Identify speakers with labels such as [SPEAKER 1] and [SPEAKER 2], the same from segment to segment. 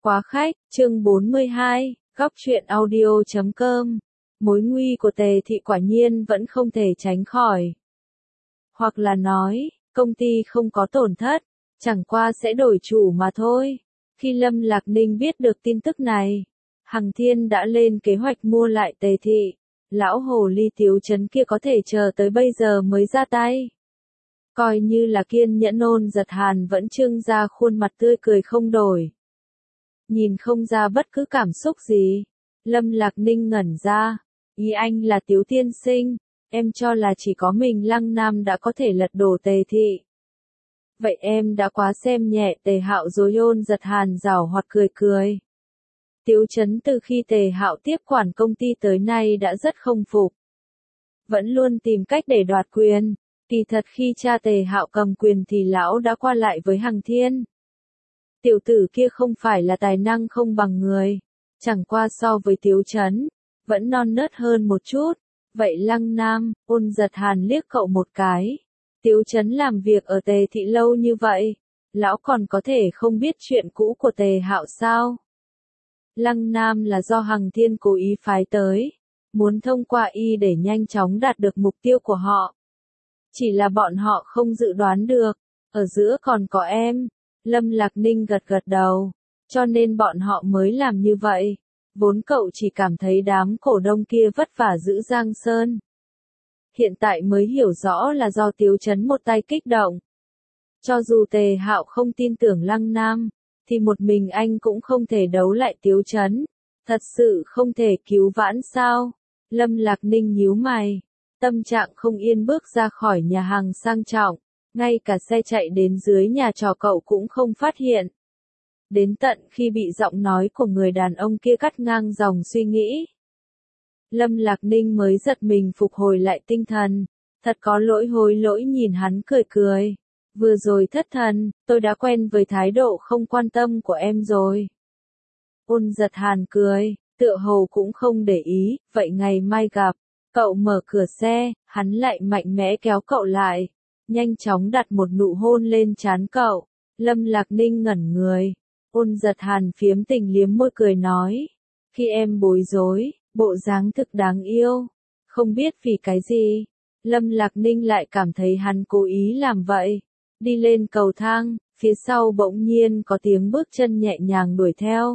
[SPEAKER 1] Quá khách, chương 42, góc truyện audio.com. Mối nguy của Tề Thị quả nhiên vẫn không thể tránh khỏi. Hoặc là nói, công ty không có tổn thất, chẳng qua sẽ đổi chủ mà thôi. Khi Lâm Lạc Ninh biết được tin tức này, Hằng Thiên đã lên kế hoạch mua lại Tề Thị. Lão hồ ly Tiếu Chấn kia có thể chờ tới bây giờ mới ra tay. Coi như là kiên nhẫn Ôn Giật Hàn vẫn trưng ra khuôn mặt tươi cười không đổi. Nhìn không ra bất cứ cảm xúc gì. Lâm Lạc Ninh ngẩn ra. Ý anh là Tiếu tiên sinh, em cho là chỉ có mình Lăng Nam đã có thể lật đổ Tề Thị. Vậy em đã quá xem nhẹ Tề Hạo rồi. Ôn Giật Hàn giảo hoạt cười cười. Tiếu Chấn từ khi Tề Hạo tiếp quản công ty tới nay đã rất không phục. Vẫn luôn tìm cách để đoạt quyền. Kỳ thật khi cha Tề Hạo cầm quyền thì lão đã qua lại với Hằng Thiên. Tiểu tử kia không phải là tài năng không bằng người, chẳng qua so với Tiếu Chấn, vẫn non nớt hơn một chút. Vậy Lăng Nam, Ôn Giật Hàn liếc cậu một cái. Tiếu Chấn làm việc ở Tề Thị lâu như vậy, lão còn có thể không biết chuyện cũ của Tề Hạo sao? Lăng Nam là do Hằng Thiên cố ý phái tới, muốn thông qua y để nhanh chóng đạt được mục tiêu của họ. Chỉ là bọn họ không dự đoán được, ở giữa còn có em. Lâm Lạc Ninh gật gật đầu, cho nên bọn họ mới làm như vậy. Vốn cậu chỉ cảm thấy đám cổ đông kia vất vả giữ Giang Sơn. Hiện tại mới hiểu rõ là do Tiếu Chấn một tay kích động. Cho dù Tề Hạo không tin tưởng Lăng Nam, thì một mình anh cũng không thể đấu lại Tiếu Chấn. Thật sự không thể cứu vãn sao? Lâm Lạc Ninh nhíu mày, tâm trạng không yên bước ra khỏi nhà hàng sang trọng. Ngay cả xe chạy đến dưới nhà trọ cậu cũng không phát hiện. Đến tận khi bị giọng nói của người đàn ông kia cắt ngang dòng suy nghĩ. Lâm Lạc Ninh mới giật mình phục hồi lại tinh thần. Thật có lỗi hối lỗi nhìn hắn cười cười. Vừa rồi thất thần, tôi đã quen với thái độ không quan tâm của em rồi. Ôn Giật Hàn cười, tựa hồ cũng không để ý, vậy ngày mai gặp. Cậu mở cửa xe, hắn lại mạnh mẽ kéo cậu lại. Nhanh chóng đặt một nụ hôn lên trán cậu. Lâm Lạc Ninh ngẩn người. Ôn Giật Hàn phiếm tình liếm môi cười nói. Khi em bối rối, bộ dáng thực đáng yêu. Không biết vì cái gì, Lâm Lạc Ninh lại cảm thấy hắn cố ý làm vậy. Đi lên cầu thang, phía sau bỗng nhiên có tiếng bước chân nhẹ nhàng đuổi theo.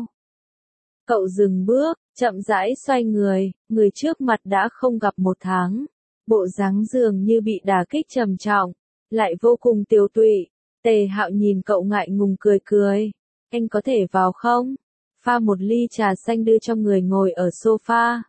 [SPEAKER 1] Cậu dừng bước, chậm rãi xoay người trước mặt đã không gặp một tháng. Bộ dáng dường như bị đả kích trầm trọng, lại vô cùng tiêu tụy. Tề Hạo nhìn cậu ngại ngùng cười cười. Anh có thể vào không? Pha một ly trà xanh đưa cho người ngồi ở sofa.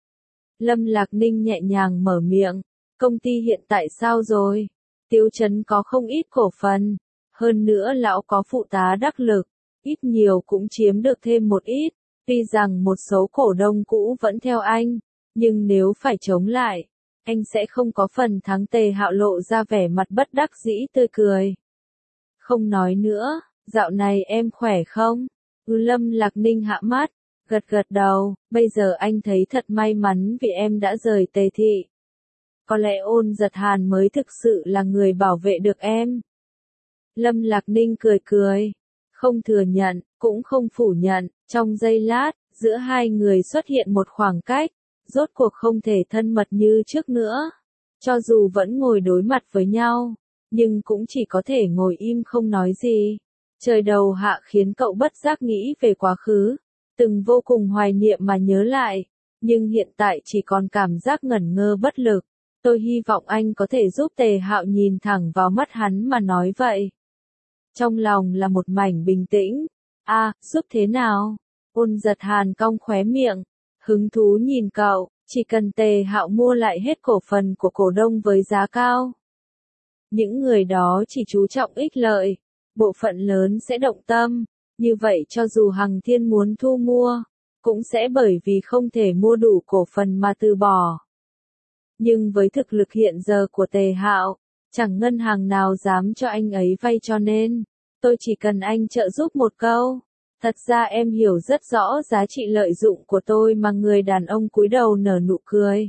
[SPEAKER 1] Lâm Lạc Ninh nhẹ nhàng mở miệng. Công ty hiện tại sao rồi? Tiếu Chấn có không ít cổ phần. Hơn nữa lão có phụ tá đắc lực. Ít nhiều cũng chiếm được thêm một ít. Tuy rằng một số cổ đông cũ vẫn theo anh. Nhưng nếu phải chống lại, anh sẽ không có phần thắng. Tề Hạo lộ ra vẻ mặt bất đắc dĩ tươi cười. Không nói nữa, dạo này em khỏe không? Lâm Lạc Ninh hạ mắt, gật gật đầu, bây giờ anh thấy thật may mắn vì em đã rời Tề Thị. Có lẽ Ôn Giật Hàn mới thực sự là người bảo vệ được em. Lâm Lạc Ninh cười cười, không thừa nhận, cũng không phủ nhận, trong giây lát, giữa hai người xuất hiện một khoảng cách, rốt cuộc không thể thân mật như trước nữa. Cho dù vẫn ngồi đối mặt với nhau, nhưng cũng chỉ có thể ngồi im không nói gì. Trời đầu hạ khiến cậu bất giác nghĩ về quá khứ, từng vô cùng hoài niệm mà nhớ lại, nhưng hiện tại chỉ còn cảm giác ngẩn ngơ bất lực. Tôi hy vọng anh có thể giúp Tề Hạo nhìn thẳng vào mắt hắn mà nói vậy. Trong lòng là một mảnh bình tĩnh. Giúp thế nào? Ôn Giật Hàn cong khóe miệng, hứng thú nhìn cậu, chỉ cần Tề Hạo mua lại hết cổ phần của cổ đông với giá cao. Những người đó chỉ chú trọng ích lợi, bộ phận lớn sẽ động tâm, như vậy cho dù Hằng Thiên muốn thu mua, cũng sẽ bởi vì không thể mua đủ cổ phần mà từ bỏ. Nhưng với thực lực hiện giờ của Tề Hạo, chẳng ngân hàng nào dám cho anh ấy vay, cho nên, tôi chỉ cần anh trợ giúp một câu. Thật ra em hiểu rất rõ giá trị lợi dụng của tôi mà. Người đàn ông cúi đầu nở nụ cười.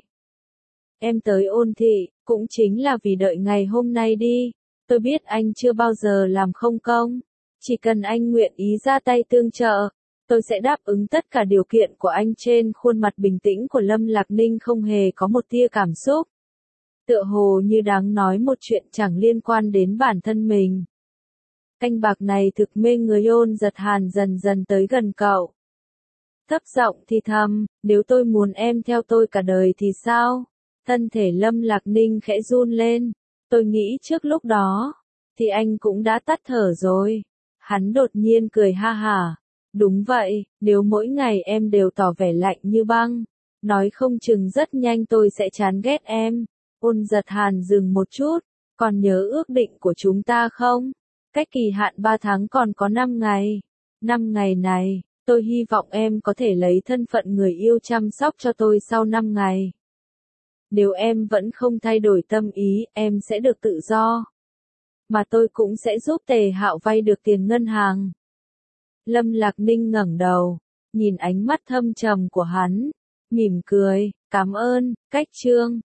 [SPEAKER 1] Em tới Ôn Thị, cũng chính là vì đợi ngày hôm nay đi. Tôi biết anh chưa bao giờ làm không công. Chỉ cần anh nguyện ý ra tay tương trợ, Tôi sẽ đáp ứng tất cả điều kiện của anh. Trên khuôn mặt bình tĩnh của Lâm Lạc Ninh không hề có một tia cảm xúc. Tựa hồ như đang nói một chuyện chẳng liên quan đến bản thân mình. Canh bạc này thực mê người. Ôn Giật Hàn dần dần tới gần cậu. Thấp giọng thì thầm, nếu tôi muốn em theo tôi cả đời thì sao? Thân thể Lâm Lạc Ninh khẽ run lên. Tôi nghĩ trước lúc đó, thì anh cũng đã tắt thở rồi. Hắn đột nhiên cười ha hả. Đúng vậy, nếu mỗi ngày em đều tỏ vẻ lạnh như băng, nói không chừng rất nhanh tôi sẽ chán ghét em. Ôn Giật Hàn dừng một chút, còn nhớ ước định của chúng ta không? Cách kỳ hạn 3 tháng còn có 5 ngày. 5 ngày này, tôi hy vọng em có thể lấy thân phận người yêu chăm sóc cho tôi sau 5 ngày. Nếu em vẫn không thay đổi tâm ý, em sẽ được tự do. Mà tôi cũng sẽ giúp Tề Hạo vay được tiền ngân hàng. Lâm Lạc Ninh ngẩng đầu, nhìn ánh mắt thâm trầm của hắn, mỉm cười, cảm ơn. Cách chương